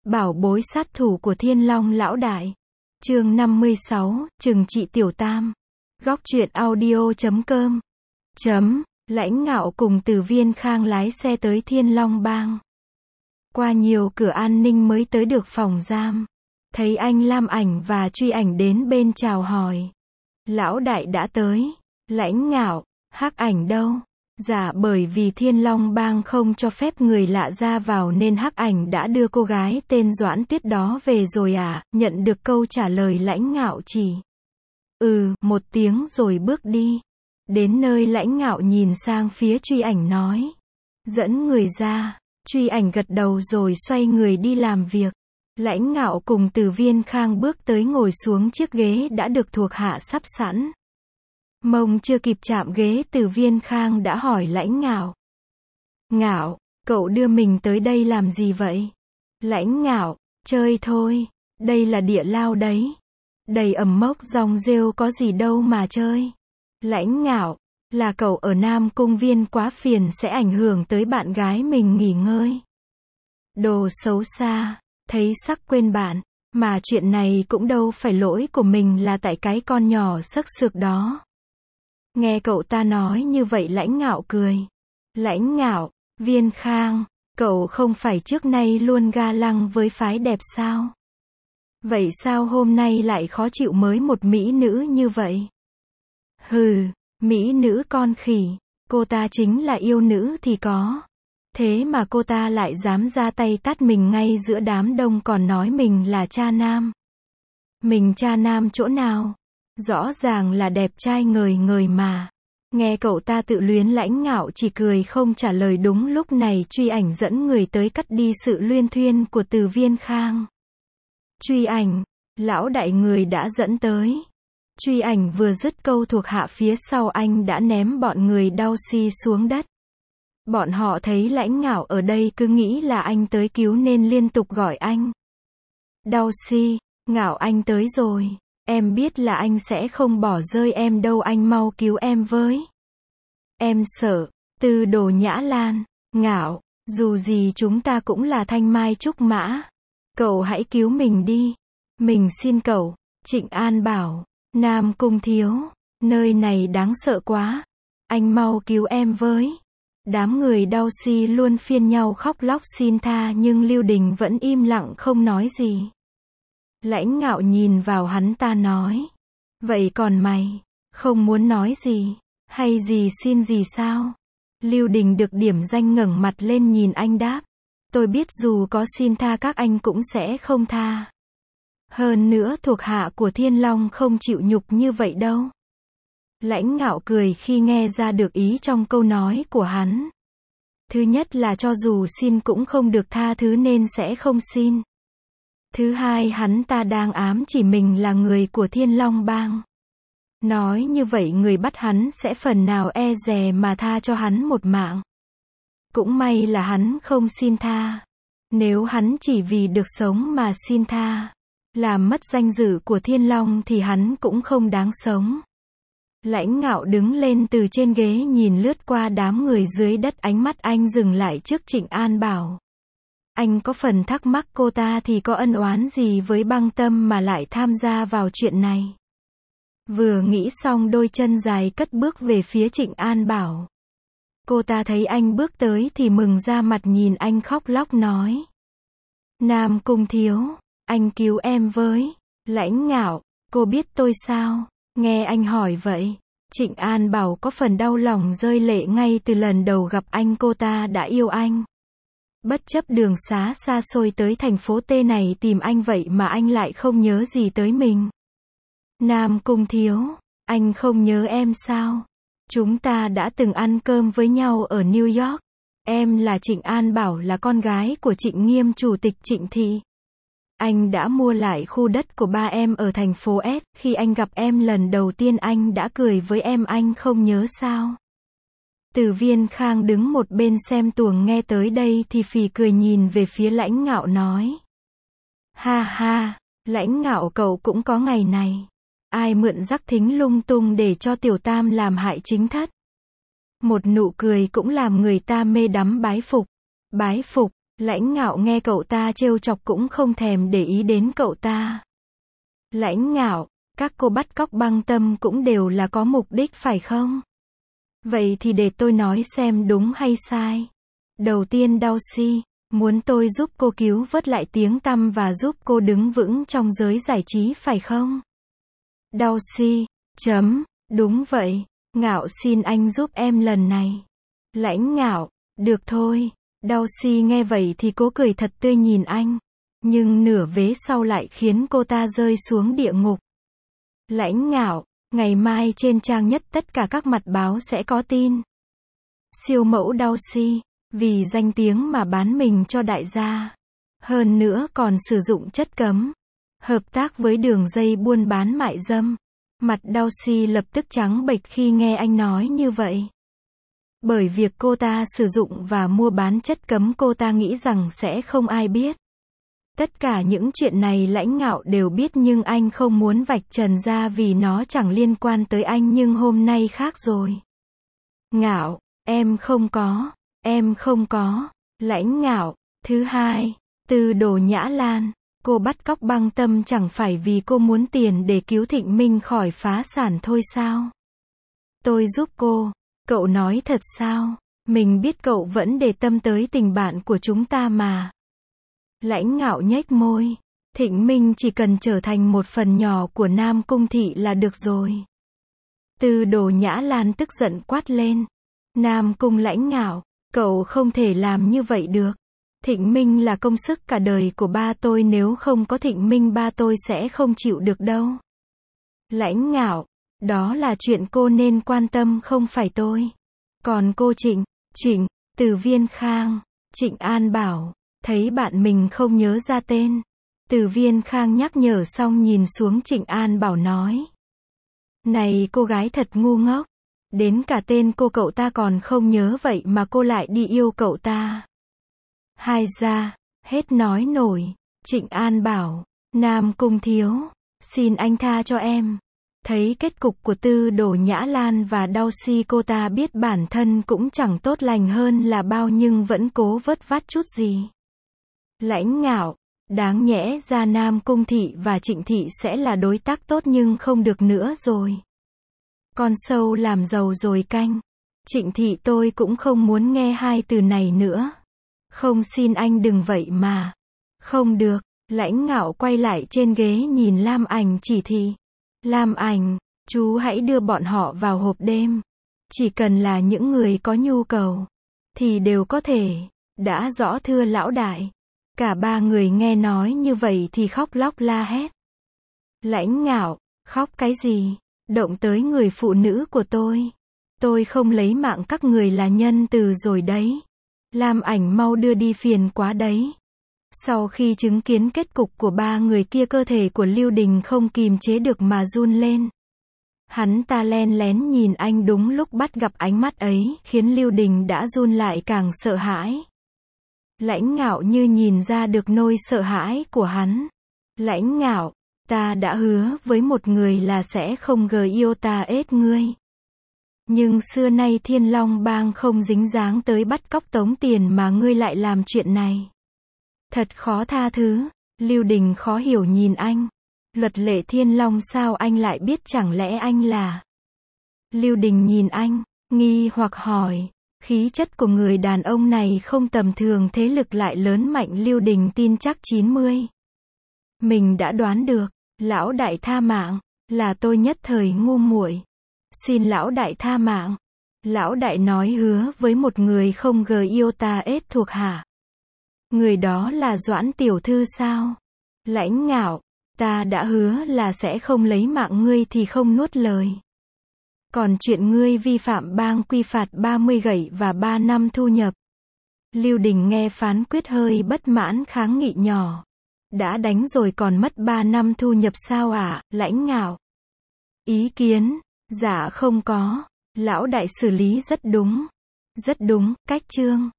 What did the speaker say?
Bảo bối sát thủ của Thiên Long lão đại. Chương 56, trừng trị tiểu tam. Góc truyện audio.com. Lãnh Ngạo cùng Từ Viên Khang lái xe tới Thiên Long Bang. Qua nhiều cửa an ninh mới tới được phòng giam. Thấy anh Lam Ảnh và Truy Ảnh đến bên chào hỏi. Lão đại đã tới. Lãnh Ngạo, Hắc Ảnh đâu? Dạ, bởi vì Thiên Long Bang không cho phép người lạ ra vào nên Hắc Ảnh đã đưa cô gái tên Doãn Tuyết đó về rồi à? Nhận được câu trả lời Lãnh Ngạo chỉ một tiếng rồi bước đi. Đến nơi Lãnh Ngạo nhìn sang phía Truy Ảnh nói. Dẫn người ra. Truy Ảnh gật đầu rồi xoay người đi làm việc. Lãnh Ngạo cùng Từ Viên Khang bước tới ngồi xuống chiếc ghế đã được thuộc hạ sắp sẵn. Mông chưa kịp chạm ghế Từ Viên Khang đã hỏi Lãnh Ngạo. Ngạo, cậu đưa mình tới đây làm gì vậy? Lãnh Ngạo, chơi thôi, đây là địa lao đấy. Đầy ẩm mốc rong rêu có gì đâu mà chơi. Lãnh Ngạo, là cậu ở Nam Cung Viên quá phiền sẽ ảnh hưởng tới bạn gái mình nghỉ ngơi. Đồ xấu xa, thấy sắc quên bạn, mà chuyện này cũng đâu phải lỗi của mình là tại cái con nhỏ xức xược đó. Nghe cậu ta nói như vậy Lãnh Ngạo cười. Lãnh Ngạo, Viên Khang, cậu không phải trước nay luôn ga lăng với phái đẹp sao? Vậy sao hôm nay lại khó chịu mới một mỹ nữ như vậy? Hừ, mỹ nữ con khỉ, cô ta chính là yêu nữ thì có. Thế mà cô ta lại dám ra tay tát mình ngay giữa đám đông còn nói mình là cha nam. Mình cha nam chỗ nào? Rõ ràng là đẹp trai ngời ngời mà. Nghe cậu ta tự luyến Lãnh Ngạo chỉ cười không trả lời. Đúng lúc này Truy Ảnh dẫn người tới cắt đi sự luyên thuyên của Từ Viên Khang. Truy Ảnh, lão đại người đã dẫn tới. Truy Ảnh vừa dứt câu thuộc hạ phía sau anh đã ném bọn người đau si xuống đất. Bọn họ thấy Lãnh Ngạo ở đây cứ nghĩ là anh tới cứu nên liên tục gọi anh. Đau si, Ngạo anh tới rồi. Em biết là anh sẽ không bỏ rơi em đâu, anh mau cứu em với. Em sợ. Từ Đồ Nhã Lan, Ngạo, dù gì chúng ta cũng là thanh mai trúc mã. Cậu hãy cứu mình đi. Mình xin cậu. Trịnh An bảo, Nam Cung thiếu, nơi này đáng sợ quá. Anh mau cứu em với. Đám người đau si luôn phiên nhau khóc lóc xin tha nhưng Lưu Đình vẫn im lặng không nói gì. Lãnh Ngạo nhìn vào hắn ta nói. Vậy còn mày, không muốn nói gì, hay gì xin gì sao? Lưu Đình được điểm danh ngẩng mặt lên nhìn anh đáp. Tôi biết dù có xin tha các anh cũng sẽ không tha. Hơn nữa thuộc hạ của Thiên Long không chịu nhục như vậy đâu. Lãnh Ngạo cười khi nghe ra được ý trong câu nói của hắn. Thứ nhất là cho dù xin cũng không được tha thứ nên sẽ không xin. Thứ hai hắn ta đang ám chỉ mình là người của Thiên Long Bang. Nói như vậy người bắt hắn sẽ phần nào e dè mà tha cho hắn một mạng. Cũng may là hắn không xin tha. Nếu hắn chỉ vì được sống mà xin tha, làm mất danh dự của Thiên Long thì hắn cũng không đáng sống. Lãnh Ngạo đứng lên từ trên ghế nhìn lướt qua đám người dưới đất, ánh mắt anh dừng lại trước Trịnh An bảo. Anh có phần thắc mắc cô ta thì có ân oán gì với Băng Tâm mà lại tham gia vào chuyện này. Vừa nghĩ xong đôi chân dài cất bước về phía Trịnh An bảo. Cô ta thấy anh bước tới thì mừng ra mặt nhìn anh khóc lóc nói. Nam Cung thiếu, anh cứu em với. Lãnh Ngạo, cô biết tôi sao? Nghe anh hỏi vậy, Trịnh An bảo có phần đau lòng rơi lệ. Ngay từ lần đầu gặp anh cô ta đã yêu anh. Bất chấp đường xá xa xôi tới thành phố T này tìm anh vậy mà anh lại không nhớ gì tới mình. Nam Cung thiếu, anh không nhớ em sao? Chúng ta đã từng ăn cơm với nhau ở New York. Em là Trịnh An bảo, là con gái của Trịnh Nghiêm, chủ tịch Trịnh thị. Anh đã mua lại khu đất của ba em ở thành phố S. Khi anh gặp em lần đầu tiên anh đã cười với em, anh không nhớ sao? Từ Viên Khang đứng một bên xem tuồng nghe tới đây thì phì cười nhìn về phía Lãnh Ngạo nói. Ha ha, Lãnh Ngạo cậu cũng có ngày này. Ai mượn rắc thính lung tung để cho tiểu tam làm hại chính thất. Một nụ cười cũng làm người ta mê đắm bái phục. Bái phục, Lãnh Ngạo nghe cậu ta trêu chọc cũng không thèm để ý đến cậu ta. Lãnh Ngạo, các cô bắt cóc Băng Tâm cũng đều là có mục đích phải không? Vậy thì để tôi nói xem đúng hay sai. Đầu tiên Dulcie, muốn tôi giúp cô cứu vớt lại tiếng tăm và giúp cô đứng vững trong giới giải trí phải không? Dulcie, đúng vậy, Ngạo xin anh giúp em lần này. Lãnh Ngạo, được thôi. Dulcie nghe vậy thì cố cười thật tươi nhìn anh. Nhưng nửa vế sau lại khiến cô ta rơi xuống địa ngục. Lãnh Ngạo, ngày mai trên trang nhất tất cả các mặt báo sẽ có tin. Siêu mẫu Dulcie, vì danh tiếng mà bán mình cho đại gia. Hơn nữa còn sử dụng chất cấm. Hợp tác với đường dây buôn bán mại dâm. Mặt Dulcie lập tức trắng bệch khi nghe anh nói như vậy. Bởi việc cô ta sử dụng và mua bán chất cấm cô ta nghĩ rằng sẽ không ai biết. Tất cả những chuyện này Lãnh Ngạo đều biết nhưng anh không muốn vạch trần ra vì nó chẳng liên quan tới anh nhưng hôm nay khác rồi. Ngạo, em không có. Lãnh Ngạo, thứ hai, Từ Đồ Nhã Lan, cô bắt cóc Băng Tâm chẳng phải vì cô muốn tiền để cứu Thịnh Minh khỏi phá sản thôi sao? Tôi giúp cô, cậu nói thật sao? Mình biết cậu vẫn để tâm tới tình bạn của chúng ta mà. Lãnh Ngạo nhếch môi, Thịnh Minh chỉ cần trở thành một phần nhỏ của Nam Cung Thị là được rồi. Từ Đồ Nhã Lan tức giận quát lên. Nam Cung Lãnh Ngạo, cậu không thể làm như vậy được. Thịnh Minh là công sức cả đời của ba tôi, nếu không có Thịnh Minh ba tôi sẽ không chịu được đâu. Lãnh Ngạo, đó là chuyện cô nên quan tâm không phải tôi. Còn cô Trịnh, Từ Viên Khang, Trịnh An Bảo, thấy bạn mình không nhớ ra tên. Từ Viên Khang nhắc nhở xong nhìn xuống Trịnh An Bảo nói. Này cô gái thật ngu ngốc. Đến cả tên cậu ta còn không nhớ vậy mà cô lại đi yêu cậu ta. Hai ra, hết nói nổi. Trịnh An Bảo, Nam Cung thiếu, xin anh tha cho em. Thấy kết cục của Từ Đồ Nhã Lan và Dulcie cô ta biết bản thân cũng chẳng tốt lành hơn là bao nhưng vẫn cố vớt vát chút gì. Lãnh Ngạo, đáng nhẽ ra Nam Cung Thị và Trịnh Thị sẽ là đối tác tốt nhưng không được nữa rồi. Con sâu làm giàu rồi canh. Trịnh Thị tôi cũng không muốn nghe hai từ này nữa. Không xin anh đừng vậy mà. Không được, Lãnh Ngạo quay lại trên ghế nhìn Lam Ảnh chỉ thị. Lam Ảnh, chú hãy đưa bọn họ vào hộp đêm. Chỉ cần là những người có nhu cầu, thì đều có thể. Đã rõ thưa lão đại. Cả ba người nghe nói như vậy thì khóc lóc la hét. Lãnh Ngạo, khóc cái gì? Động tới người phụ nữ của tôi. Tôi không lấy mạng các người là nhân từ rồi đấy. Lam Ảnh mau đưa đi, phiền quá đấy. Sau khi chứng kiến kết cục của ba người kia cơ thể của Lưu Đình không kìm chế được mà run lên. Hắn ta len lén nhìn anh đúng lúc bắt gặp ánh mắt ấy khiến Lưu Đình đã run lại càng sợ hãi. Lãnh Ngạo như nhìn ra được nỗi sợ hãi của hắn. Lãnh Ngạo, ta đã hứa với một người là sẽ không yêu ta ết ngươi. Nhưng xưa nay Thiên Long Bang không dính dáng tới bắt cóc tống tiền mà ngươi lại làm chuyện này. Thật khó tha thứ. Lưu Đình khó hiểu nhìn anh. Luật lệ Thiên Long sao anh lại biết, chẳng lẽ anh là... Lưu Đình nhìn anh, nghi hoặc hỏi. Khí chất của người đàn ông này không tầm thường, thế lực lại lớn mạnh. Lưu Đình tin chắc 90. Mình đã đoán được. Lão đại tha mạng. Là tôi nhất thời ngu muội. Xin lão đại tha mạng. Lão đại nói hứa với một người không yêu ta ết thuộc hạ. Người đó là Doãn tiểu thư sao? Lãnh Ngạo, ta đã hứa là sẽ không lấy mạng ngươi thì không nuốt lời. Còn chuyện ngươi vi phạm bang quy phạt 30 gậy và 3 năm thu nhập. Lưu Đình nghe phán quyết hơi bất mãn kháng nghị nhỏ. Đã đánh rồi còn mất 3 năm thu nhập sao ạ? Lãnh Ngạo. Ý kiến, dạ không có. Lão đại xử lý rất đúng. Rất đúng, cách chương.